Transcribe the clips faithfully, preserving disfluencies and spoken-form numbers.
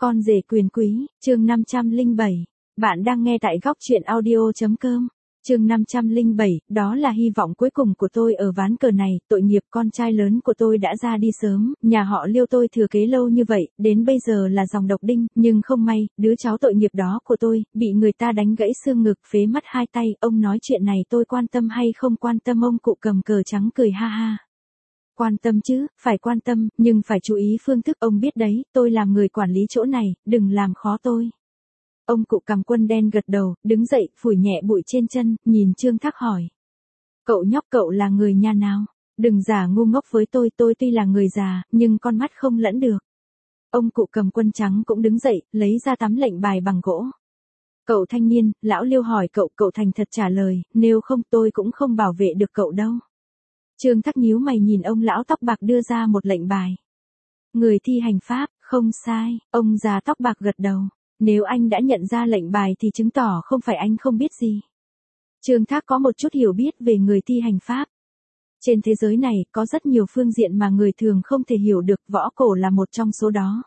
Con rể quyền quý, chương năm trăm lẻ bảy. Bạn đang nghe tại góc truyện audio chấm com. Chương năm trăm lẻ bảy, đó là hy vọng cuối cùng của tôi ở ván cờ này, tội nghiệp con trai lớn của tôi đã ra đi sớm, nhà họ Liêu tôi thừa kế lâu như vậy, đến bây giờ là dòng độc đinh, nhưng không may, đứa cháu tội nghiệp đó của tôi, bị người ta đánh gãy xương ngực, phế mất hai tay, ông nói chuyện này tôi quan tâm hay không quan tâm, ông cụ cầm cờ trắng cười ha ha. Quan tâm chứ, phải quan tâm, nhưng phải chú ý phương thức, ông biết đấy, tôi làm người quản lý chỗ này, đừng làm khó tôi. Ông cụ cầm quân đen gật đầu, đứng dậy, phủi nhẹ bụi trên chân, nhìn Trương Thác hỏi. Cậu nhóc, cậu là người nhà nào? Đừng giả ngu ngốc với tôi, tôi tuy là người già, nhưng con mắt không lẫn được. Ông cụ cầm quân trắng cũng đứng dậy, lấy ra tấm lệnh bài bằng gỗ. Cậu thanh niên, lão Liêu hỏi cậu, cậu thành thật trả lời, nếu không tôi cũng không bảo vệ được cậu đâu. Trương Thác nhíu mày nhìn ông lão tóc bạc đưa ra một lệnh bài. Người thi hành pháp, không sai, ông già tóc bạc gật đầu. Nếu anh đã nhận ra lệnh bài thì chứng tỏ không phải anh không biết gì. Trương Thác có một chút hiểu biết về người thi hành pháp. Trên thế giới này có rất nhiều phương diện mà người thường không thể hiểu được, võ cổ là một trong số đó.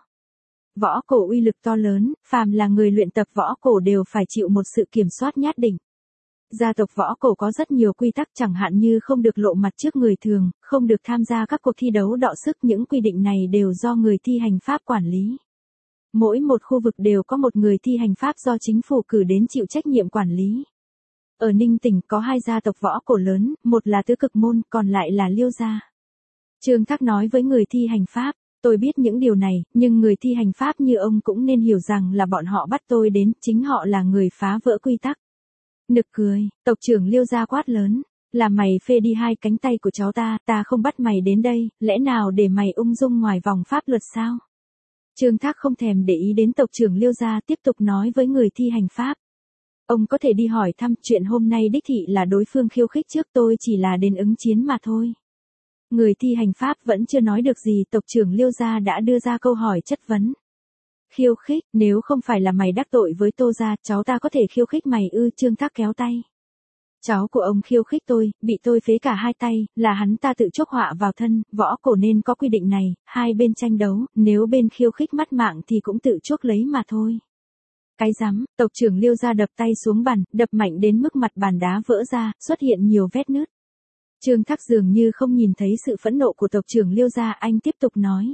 Võ cổ uy lực to lớn, phàm là người luyện tập võ cổ đều phải chịu một sự kiểm soát nhất định. Gia tộc võ cổ có rất nhiều quy tắc, chẳng hạn như không được lộ mặt trước người thường, không được tham gia các cuộc thi đấu đọ sức, những quy định này đều do người thi hành pháp quản lý. Mỗi một khu vực đều có một người thi hành pháp do chính phủ cử đến chịu trách nhiệm quản lý. Ở Ninh Tỉnh có hai gia tộc võ cổ lớn, một là Tứ Cực Môn, còn lại là Liêu gia. Trương Thác nói với người thi hành pháp, tôi biết những điều này, nhưng người thi hành pháp như ông cũng nên hiểu rằng là bọn họ bắt tôi đến, chính họ là người phá vỡ quy tắc. Nực cười, tộc trưởng Liêu gia quát lớn, là mày phê đi hai cánh tay của cháu ta, ta không bắt mày đến đây, lẽ nào để mày ung dung ngoài vòng pháp luật sao? Trương Thác không thèm để ý đến tộc trưởng Liêu gia, tiếp tục nói với người thi hành pháp. Ông có thể đi hỏi thăm, chuyện hôm nay đích thị là đối phương khiêu khích trước, tôi chỉ là đến ứng chiến mà thôi. Người thi hành pháp vẫn chưa nói được gì, tộc trưởng Liêu gia đã đưa ra câu hỏi chất vấn. Khiêu khích, nếu không phải là mày đắc tội với Tô gia, cháu ta có thể khiêu khích mày ư? Trương Thác kéo tay. Cháu của ông khiêu khích tôi, bị tôi phế cả hai tay, là hắn ta tự chuốc họa vào thân, võ cổ nên có quy định này, hai bên tranh đấu, nếu bên khiêu khích mất mạng thì cũng tự chuốc lấy mà thôi. Cái rắm, tộc trưởng Liêu gia đập tay xuống bàn, đập mạnh đến mức mặt bàn đá vỡ ra, xuất hiện nhiều vết nứt. Trương Thác dường như không nhìn thấy sự phẫn nộ của tộc trưởng Liêu gia, anh tiếp tục nói.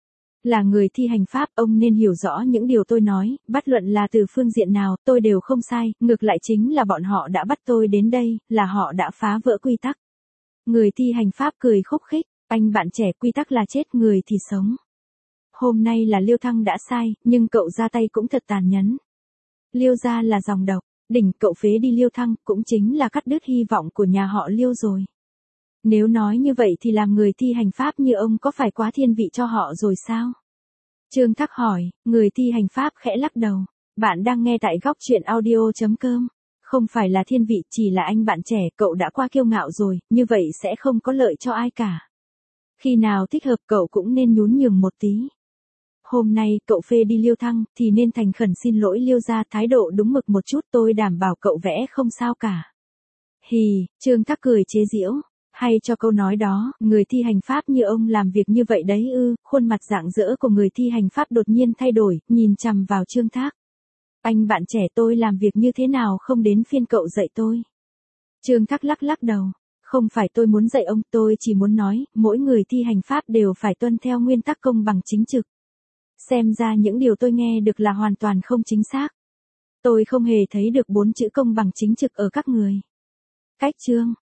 Là người thi hành pháp, ông nên hiểu rõ những điều tôi nói, bất luận là từ phương diện nào, tôi đều không sai, ngược lại chính là bọn họ đã bắt tôi đến đây, là họ đã phá vỡ quy tắc. Người thi hành pháp cười khúc khích, anh bạn trẻ, quy tắc là chết, người thì sống. Hôm nay là Liêu Thăng đã sai, nhưng cậu ra tay cũng thật tàn nhẫn. Liêu gia là dòng độc, đỉnh, cậu phế đi Liêu Thăng, cũng chính là cắt đứt hy vọng của nhà họ Liêu rồi. Nếu nói như vậy thì làm người thi hành pháp như ông có phải quá thiên vị cho họ rồi sao? Trương Thác hỏi, người thi hành pháp khẽ lắc đầu. Bạn đang nghe tại góc truyện audio chấm com. Không phải là thiên vị, chỉ là anh bạn trẻ, cậu đã qua kiêu ngạo rồi, như vậy sẽ không có lợi cho ai cả. Khi nào thích hợp cậu cũng nên nhún nhường một tí. Hôm nay cậu phê đi Liêu Thăng, thì nên thành khẩn xin lỗi Liêu gia, thái độ đúng mực một chút, tôi đảm bảo cậu vẽ không sao cả. Hì, Trương Thác cười chế giễu. Hay cho câu nói đó, người thi hành pháp như ông làm việc như vậy đấy ư? Khuôn mặt rạng rỡ của người thi hành pháp đột nhiên thay đổi, nhìn chằm vào Trương Thác. Anh bạn trẻ, tôi làm việc như thế nào không đến phiên cậu dạy tôi? Trương Thác lắc lắc đầu. Không phải tôi muốn dạy ông, tôi chỉ muốn nói, mỗi người thi hành pháp đều phải tuân theo nguyên tắc công bằng chính trực. Xem ra những điều tôi nghe được là hoàn toàn không chính xác. Tôi không hề thấy được bốn chữ công bằng chính trực ở các người. Cách chương.